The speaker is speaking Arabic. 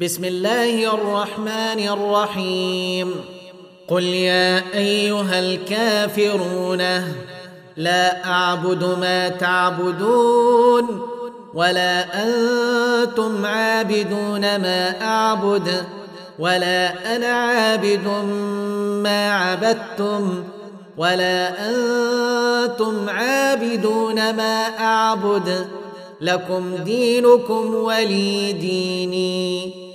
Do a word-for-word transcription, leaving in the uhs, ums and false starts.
بسم الله الرحمن الرحيم قل يا أيها الكافرون لا أعبد ما تعبدون ولا أنتم عابدون ما أعبد ولا أنا عابد ما عبدتم ولا أنتم عابدون ما أعبد لكم دينكم ولي ديني.